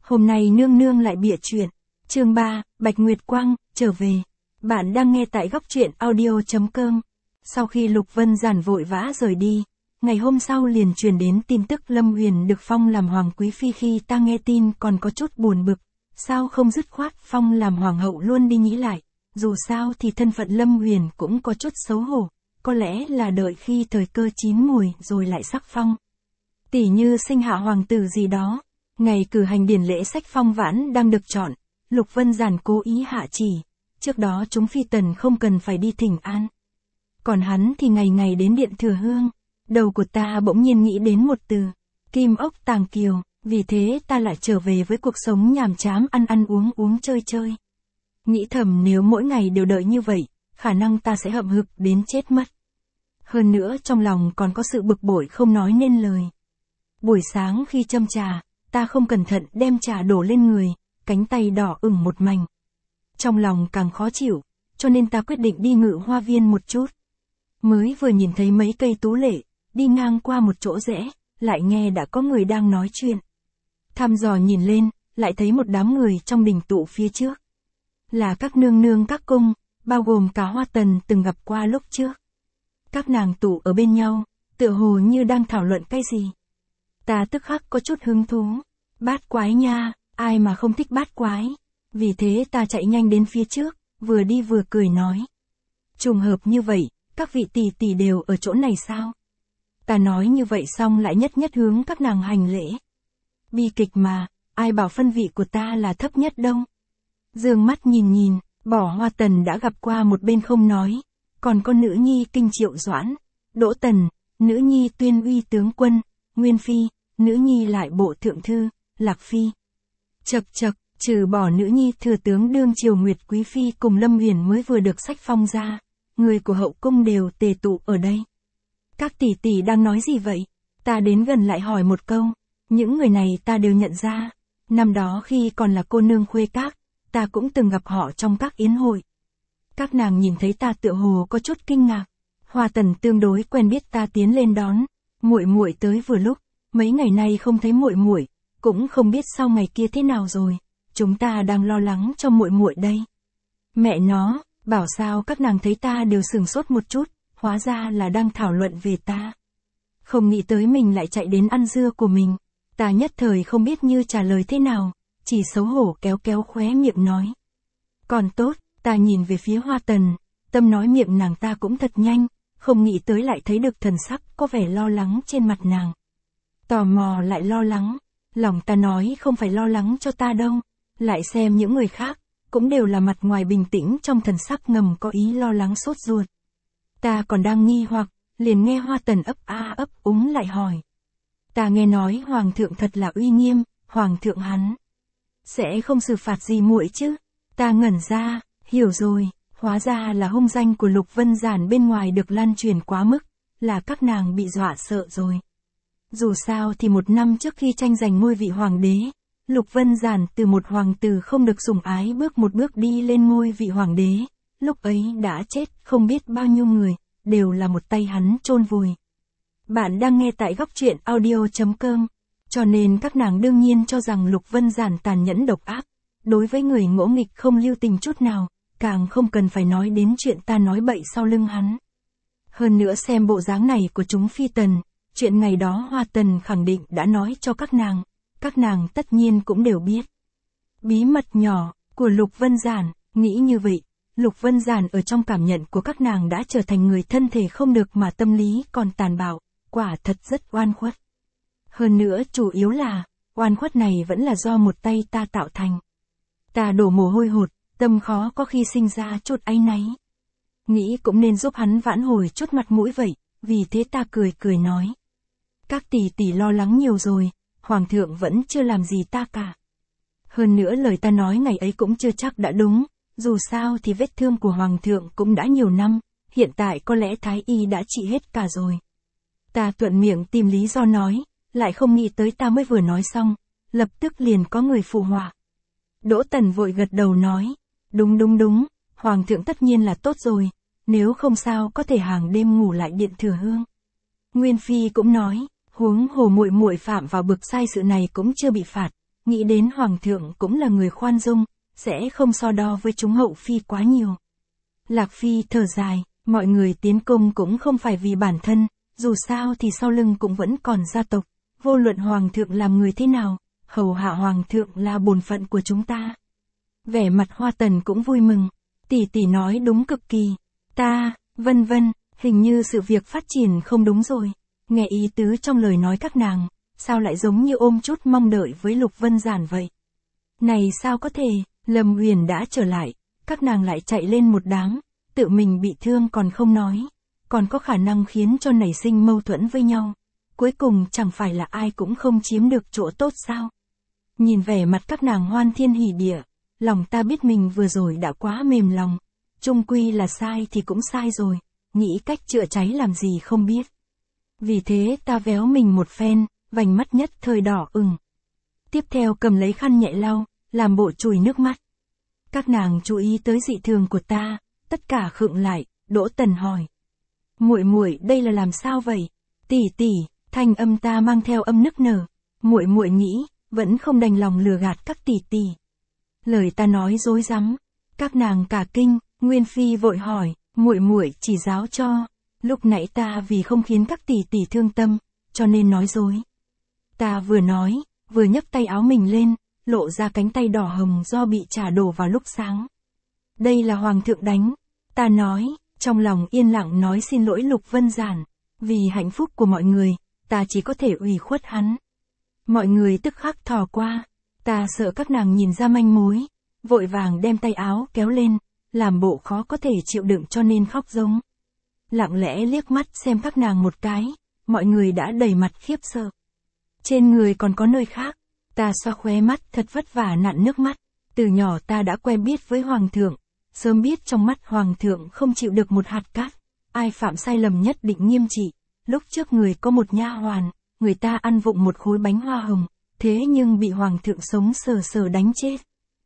Hôm nay nương nương lại bịa chuyện. Chương 3, Bạch Nguyệt Quang, trở về. Bạn đang nghe tại góc truyện audio.com. Sau khi Lục Vân Giản vội vã rời đi, ngày hôm sau liền truyền đến tin tức Lâm Huyền được phong làm Hoàng Quý Phi. Khi ta nghe tin còn có chút buồn bực, sao không dứt khoát phong làm Hoàng hậu luôn đi nghĩ lại, dù sao thì thân phận Lâm Huyền cũng có chút xấu hổ, có lẽ là đợi khi thời cơ chín mùi rồi lại sắc phong. Tỉ như sinh hạ hoàng tử gì đó. Ngày cử hành điển lễ sách phong vãn đang được chọn, Lục Vân Giản cố ý hạ chỉ, trước đó chúng phi tần không cần phải đi thỉnh an. Còn hắn thì ngày ngày đến điện thừa hương, đầu của ta bỗng nhiên nghĩ đến một từ, kim ốc tàng kiều, vì thế ta lại trở về với cuộc sống nhàm chán ăn ăn uống uống chơi chơi. Nghĩ thầm nếu mỗi ngày đều đợi như vậy, khả năng ta sẽ hậm hực đến chết mất. Hơn nữa trong lòng còn có sự bực bội không nói nên lời. Buổi sáng khi châm trà, ta không cẩn thận đem trà đổ lên người, cánh tay đỏ ửng một mảnh. Trong lòng càng khó chịu, cho nên ta quyết định đi Ngự Hoa Viên một chút. Mới vừa nhìn thấy mấy cây tú lệ, đi ngang qua một chỗ rẽ, lại nghe đã có người đang nói chuyện. Thăm dò nhìn lên, lại thấy một đám người trong đình tụ phía trước. Là các nương nương các cung, bao gồm cả Hoa Tần từng gặp qua lúc trước. Các nàng tụ ở bên nhau, tựa hồ như đang thảo luận cái gì. Ta tức khắc có chút hứng thú. Bát quái nha, ai mà không thích bát quái. Vì thế ta chạy nhanh đến phía trước, vừa đi vừa cười nói. Trùng hợp như vậy, các vị tỷ tỷ đều ở chỗ này sao? Ta nói như vậy xong lại nhất nhất hướng các nàng hành lễ. Bi kịch mà, ai bảo phân vị của ta là thấp nhất đâu. Dương mắt nhìn nhìn, Bỏ Hoa Tần đã gặp qua một bên không nói. Còn có nữ nhi Kinh Triệu Doãn, Đỗ Tần, nữ nhi Tuyên Uy tướng quân, Nguyên Phi, nữ nhi lại bộ thượng thư, Lạc Phi. Chậc chậc, trừ bỏ nữ nhi thừa tướng đương triều Nguyệt Quý Phi cùng Lâm Huyền mới vừa được sách phong ra, người của hậu cung đều tề tụ ở đây. Các tỷ tỷ đang nói gì vậy? Ta đến gần lại hỏi một câu, những người này ta đều nhận ra. Năm đó khi còn là cô nương khuê các, ta cũng từng gặp họ trong các yến hội. Các nàng nhìn thấy ta tựa hồ có chút kinh ngạc. Hoa Tần tương đối quen biết ta tiến lên đón, muội muội tới vừa lúc, mấy ngày nay không thấy muội muội, cũng không biết sau ngày kia thế nào rồi, chúng ta đang lo lắng cho muội muội đây. Mẹ nó, bảo sao các nàng thấy ta đều sửng sốt một chút, hóa ra là đang thảo luận về ta. Không nghĩ tới mình lại chạy đến ăn dưa của mình, ta nhất thời không biết như trả lời thế nào, chỉ xấu hổ kéo kéo khóe miệng nói. Còn tốt, ta nhìn về phía Hoa Tần, tâm nói miệng nàng ta cũng thật nhanh, không nghĩ tới lại thấy được thần sắc có vẻ lo lắng trên mặt nàng. Tò mò lại lo lắng, lòng ta nói không phải lo lắng cho ta đâu, lại xem những người khác, cũng đều là mặt ngoài bình tĩnh trong thần sắc ngầm có ý lo lắng sốt ruột. Ta còn đang nghi hoặc, liền nghe Hoa Tần ấp a ấp úng lại hỏi. Ta nghe nói Hoàng thượng thật là uy nghiêm, Hoàng thượng hắn sẽ không xử phạt gì muội chứ? Ta ngẩn ra, hiểu rồi, hóa ra là hung danh của Lục Vân Giản bên ngoài được lan truyền quá mức, là các nàng bị dọa sợ rồi. Dù sao thì một năm trước khi tranh giành ngôi vị hoàng đế, Lục Vân Giản từ một hoàng tử không được sủng ái bước một bước đi lên ngôi vị hoàng đế, lúc ấy đã chết không biết bao nhiêu người, đều là một tay hắn chôn vùi. Bạn đang nghe tại góc truyện audio.com, cho nên các nàng đương nhiên cho rằng Lục Vân Giản tàn nhẫn độc ác, đối với người ngỗ nghịch không lưu tình chút nào, càng không cần phải nói đến chuyện ta nói bậy sau lưng hắn. Hơn nữa xem bộ dáng này của chúng phi tần, chuyện ngày đó Hoa Tần khẳng định đã nói cho các nàng tất nhiên cũng đều biết. Bí mật nhỏ của Lục Vân Giản, nghĩ như vậy, Lục Vân Giản ở trong cảm nhận của các nàng đã trở thành người thân thể không được mà tâm lý còn tàn bạo, quả thật rất oan khuất. Hơn nữa chủ yếu là, oan khuất này vẫn là do một tay ta tạo thành. Ta đổ mồ hôi hột, tâm khó có khi sinh ra chút áy náy. Nghĩ cũng nên giúp hắn vãn hồi chút mặt mũi vậy, vì thế ta cười cười nói. Các tỷ tỷ lo lắng nhiều rồi, Hoàng thượng vẫn chưa làm gì ta cả. Hơn nữa lời ta nói ngày ấy cũng chưa chắc đã đúng, dù sao thì vết thương của Hoàng thượng cũng đã nhiều năm, hiện tại có lẽ Thái Y đã trị hết cả rồi. Ta thuận miệng tìm lý do nói, lại không nghĩ tới ta mới vừa nói xong, lập tức liền có người phụ họa. Đỗ Tần vội gật đầu nói, đúng, Hoàng thượng tất nhiên là tốt rồi, nếu không sao có thể hàng đêm ngủ lại điện thừa hương. Nguyên Phi cũng nói, huống hồ muội muội phạm vào bực sai sự này cũng chưa bị phạt, nghĩ đến hoàng thượng cũng là người khoan dung, sẽ không so đo với chúng hậu phi quá nhiều. Lạc Phi thở dài, mọi người tiến cung cũng không phải vì bản thân, dù sao thì sau lưng cũng vẫn còn gia tộc, vô luận hoàng thượng làm người thế nào, hầu hạ hoàng thượng là bổn phận của chúng ta. Vẻ mặt Hoa Tần cũng vui mừng, tỷ tỷ nói đúng cực kỳ, vân vân, hình như sự việc phát triển không đúng rồi, nghe ý tứ trong lời nói các nàng, sao lại giống như ôm chút mong đợi với Lục Vân Giản vậy. Này sao có thể, Lâm Uyển đã trở lại, các nàng lại chạy lên một đám, tự mình bị thương còn không nói, còn có khả năng khiến cho nảy sinh mâu thuẫn với nhau, cuối cùng chẳng phải là ai cũng không chiếm được chỗ tốt sao. Nhìn vẻ mặt các nàng hoan thiên hỉ địa, lòng ta biết mình vừa rồi đã quá mềm lòng, chung quy là sai thì cũng sai rồi, nghĩ cách chữa cháy làm gì không biết. Vì thế ta véo mình một phen, vành mắt nhất thời đỏ ửng. Tiếp theo cầm lấy khăn nhẹ lau, làm bộ chùi nước mắt. Các nàng chú ý tới dị thường của ta, tất cả khựng lại, Đỗ Tần hỏi. Muội muội đây là làm sao vậy? Tỷ tỷ, thanh âm ta mang theo âm nức nở. Muội muội nghĩ, vẫn không đành lòng lừa gạt các tỷ tỷ. Lời ta nói dối rắm, các nàng cả kinh, Nguyên Phi vội hỏi, muội muội chỉ giáo cho. Lúc nãy ta vì không khiến các tỷ tỷ thương tâm, cho nên nói dối. Ta vừa nói, vừa nhấc tay áo mình lên, lộ ra cánh tay đỏ hồng do bị trà đổ vào lúc sáng. Đây là hoàng thượng đánh, ta nói, trong lòng yên lặng nói xin lỗi Lục Vân Giản, vì hạnh phúc của mọi người, ta chỉ có thể ủy khuất hắn. Mọi người tức khắc thò qua, ta sợ các nàng nhìn ra manh mối, vội vàng đem tay áo kéo lên, làm bộ khó có thể chịu đựng cho nên khóc giống. Lặng lẽ liếc mắt xem các nàng một cái, mọi người đã đầy mặt khiếp sợ. Trên người còn có nơi khác, ta xoa khóe mắt thật vất vả nặn nước mắt, từ nhỏ ta đã quen biết với hoàng thượng, sớm biết trong mắt hoàng thượng không chịu được một hạt cát, ai phạm sai lầm nhất định nghiêm trị. Lúc trước người có một nha hoàn, người ta ăn vụng một khối bánh hoa hồng, thế nhưng bị hoàng thượng sống sờ sờ đánh chết.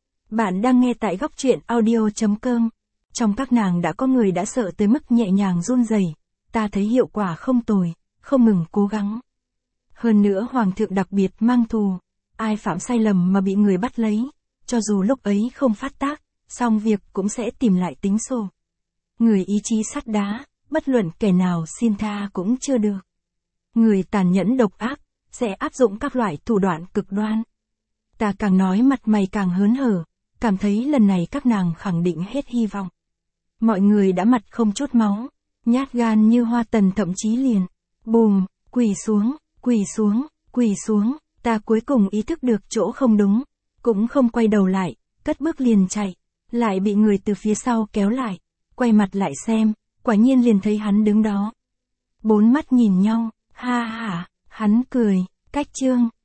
Bạn đang nghe tại góc truyện audio.com. Trong các nàng đã có người đã sợ tới mức nhẹ nhàng run rẩy, ta thấy hiệu quả không tồi, không ngừng cố gắng. Hơn nữa hoàng thượng đặc biệt mang thù, ai phạm sai lầm mà bị người bắt lấy, cho dù lúc ấy không phát tác, xong việc cũng sẽ tìm lại tính sổ. Người ý chí sắt đá, bất luận kẻ nào xin tha cũng chưa được. Người tàn nhẫn độc ác, sẽ áp dụng các loại thủ đoạn cực đoan. Ta càng nói mặt mày càng hớn hở, cảm thấy lần này các nàng khẳng định hết hy vọng. Mọi người đã mặt không chút máu, nhát gan như Hoa Tần thậm chí liền, bùm, quỳ xuống, quỳ xuống, quỳ xuống, ta cuối cùng ý thức được chỗ không đúng, cũng không quay đầu lại, cất bước liền chạy, lại bị người từ phía sau kéo lại, quay mặt lại xem, quả nhiên liền thấy hắn đứng đó. Bốn mắt nhìn nhau, ha ha, hắn cười, cách trương,